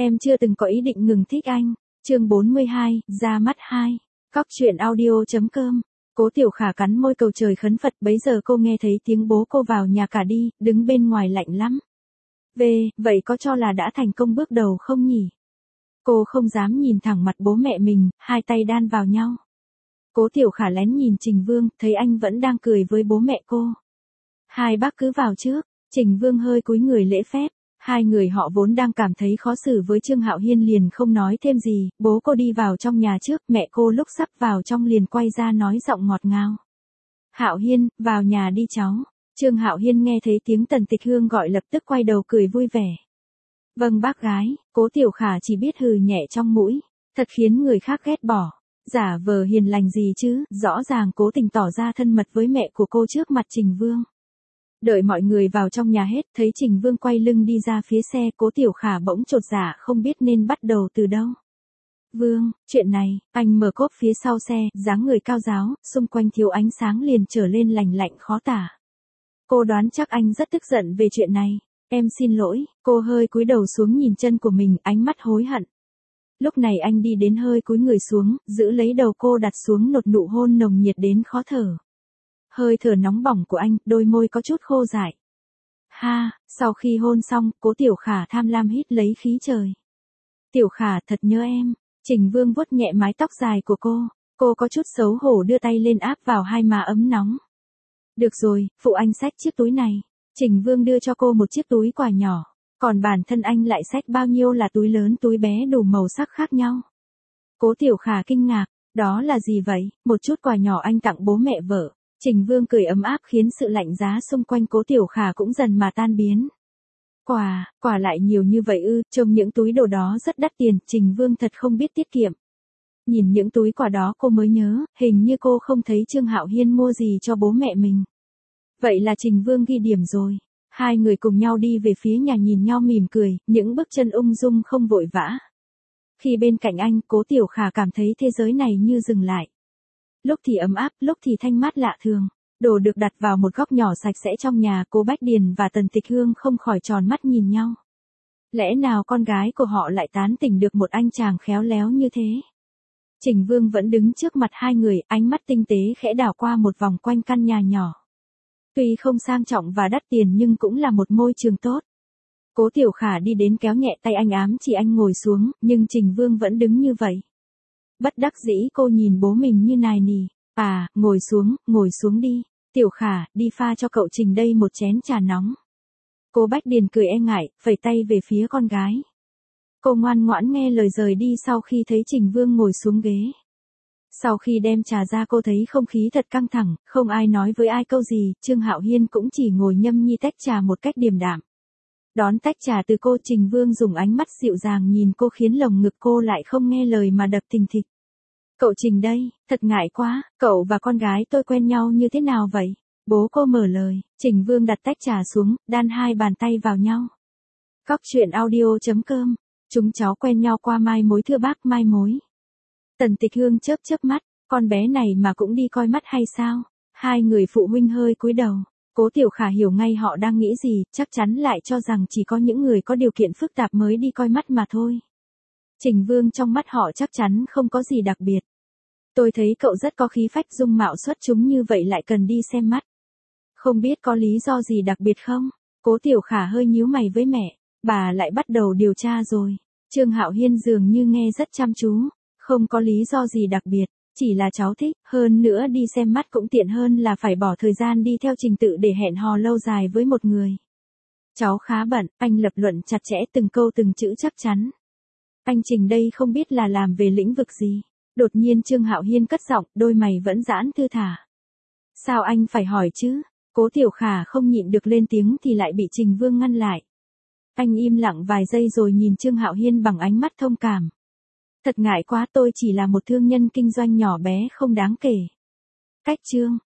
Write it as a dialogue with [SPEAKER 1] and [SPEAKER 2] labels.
[SPEAKER 1] Em chưa từng có ý định ngừng thích anh. Chương 42, ra mắt 2. Cóc truyện audio.com. Cố Tiểu Khả cắn môi cầu trời khấn Phật, bấy giờ cô nghe thấy tiếng bố cô vào nhà cả đi, đứng bên ngoài lạnh lắm. Vậy có cho là đã thành công bước đầu không nhỉ? Cô không dám nhìn thẳng mặt bố mẹ mình, hai tay đan vào nhau. Cố Tiểu Khả lén nhìn Trình Vương, thấy anh vẫn đang cười với bố mẹ cô. Hai bác cứ vào trước. Trình Vương hơi cúi người lễ phép. Hai người họ vốn đang cảm thấy khó xử với Trương Hạo Hiên liền không nói thêm gì, bố cô đi vào trong nhà trước, mẹ cô lúc sắp vào trong liền quay ra nói giọng ngọt ngào. Hạo Hiên, vào nhà đi cháu. Trương Hạo Hiên nghe thấy tiếng Tần Tịch Hương gọi lập tức quay đầu cười vui vẻ. Vâng bác gái. Cố Tiểu Khả chỉ biết hừ nhẹ trong mũi, thật khiến người khác ghét bỏ. Giả vờ hiền lành gì chứ, rõ ràng cố tình tỏ ra thân mật với mẹ của cô trước mặt Trình Vương. Đợi mọi người vào trong nhà hết, thấy Trình Vương quay lưng đi ra phía xe, Cố Tiểu Khả bỗng chột dạ không biết nên bắt đầu từ đâu. Vương, chuyện này, anh mở cốp phía sau xe, dáng người cao ráo, xung quanh thiếu ánh sáng liền trở lên lành lạnh khó tả. Cô đoán chắc anh rất tức giận về chuyện này. Em xin lỗi. Cô hơi cúi đầu xuống nhìn chân của mình, ánh mắt hối hận. Lúc này anh đi đến hơi cúi người xuống, giữ lấy đầu cô đặt xuống một nụ hôn nồng nhiệt đến khó thở. Hơi thở nóng bỏng của anh, đôi môi có chút khô dại. Sau khi hôn xong, Cố Tiểu Khả tham lam hít lấy khí trời. Tiểu Khả thật nhớ em. Trình Vương vuốt nhẹ mái tóc dài của cô có chút xấu hổ đưa tay lên áp vào hai má ấm nóng. Được rồi, phụ anh xách chiếc túi này. Trình Vương đưa cho cô một chiếc túi quà nhỏ, còn bản thân anh lại xách bao nhiêu là túi lớn túi bé đủ màu sắc khác nhau. Cố Tiểu Khả kinh ngạc, đó là gì vậy? Một chút quà nhỏ anh tặng bố mẹ vợ. Trình Vương cười ấm áp khiến sự lạnh giá xung quanh Cố Tiểu Khả cũng dần mà tan biến. Quà lại nhiều như vậy ư? Trông những túi đồ đó rất đắt tiền, Trình Vương thật không biết tiết kiệm. Nhìn những túi quà đó cô mới nhớ, hình như cô không thấy Trương Hạo Hiên mua gì cho bố mẹ mình. Vậy là Trình Vương ghi điểm rồi. Hai người cùng nhau đi về phía nhà nhìn nhau mỉm cười, những bước chân ung dung không vội vã. Khi bên cạnh anh, Cố Tiểu Khả cảm thấy thế giới này như dừng lại. Lúc thì ấm áp, lúc thì thanh mát lạ thường. Đồ được đặt vào một góc nhỏ sạch sẽ trong nhà, Cố Bách Điền và Tần Tịch Hương không khỏi tròn mắt nhìn nhau. Lẽ nào con gái của họ lại tán tỉnh được một anh chàng khéo léo như thế? Trình Vương vẫn đứng trước mặt hai người, ánh mắt tinh tế khẽ đảo qua một vòng quanh căn nhà nhỏ. Tuy không sang trọng và đắt tiền nhưng cũng là một môi trường tốt. Cố Tiểu Khả đi đến kéo nhẹ tay anh ám chỉ anh ngồi xuống, nhưng Trình Vương vẫn đứng như vậy. Bất đắc dĩ cô nhìn bố mình như nài nỉ. Ngồi xuống đi. Tiểu Khả, đi pha cho cậu Trình đây một chén trà nóng. Cô Bách Điền cười e ngại, phẩy tay về phía con gái. Cô ngoan ngoãn nghe lời rời đi sau khi thấy Trình Vương ngồi xuống ghế. Sau khi đem trà ra cô thấy không khí thật căng thẳng, không ai nói với ai câu gì, Trương Hạo Hiên cũng chỉ ngồi nhâm nhi tách trà một cách điềm đạm. Đón tách trà từ cô, Trình Vương dùng ánh mắt dịu dàng nhìn cô khiến lồng ngực cô lại không nghe lời mà đập thình thịch. Cậu Trình đây, thật ngại quá, cậu và con gái tôi quen nhau như thế nào vậy? Bố cô mở lời. Trình Vương đặt tách trà xuống, đan hai bàn tay vào nhau. Cóc truyện audio.com. Chúng cháu quen nhau qua mai mối thưa bác mai mối. Tần Tịch Hương chớp mắt, con bé này mà cũng đi coi mắt hay sao? Hai người phụ huynh hơi cúi đầu. Cố Tiểu Khả hiểu ngay họ đang nghĩ gì, chắc chắn lại cho rằng chỉ có những người có điều kiện phức tạp mới đi coi mắt mà thôi. Trình Vương trong mắt họ chắc chắn không có gì đặc biệt. Tôi thấy cậu rất có khí phách, dung mạo xuất chúng như vậy lại cần đi xem mắt. Không biết có lý do gì đặc biệt không? Cố Tiểu Khả hơi nhíu mày với mẹ, bà lại bắt đầu điều tra rồi. Trương Hạo Hiên dường như nghe rất chăm chú. Không có lý do gì đặc biệt, chỉ là cháu thích, hơn nữa đi xem mắt cũng tiện hơn là phải bỏ thời gian đi theo trình tự để hẹn hò lâu dài với một người. Cháu khá bận, anh lập luận chặt chẽ từng câu từng chữ chắc chắn. Anh Trình đây không biết là làm về lĩnh vực gì. Đột nhiên Trương Hạo Hiên cất giọng, đôi mày vẫn giãn thư thả. Sao anh phải hỏi chứ? Cố Tiểu Khả không nhịn được lên tiếng thì lại bị Trình Vương ngăn lại. Anh im lặng vài giây rồi nhìn Trương Hạo Hiên bằng ánh mắt thông cảm. Thật ngại quá, tôi chỉ là một thương nhân kinh doanh nhỏ bé không đáng kể. Cách Trương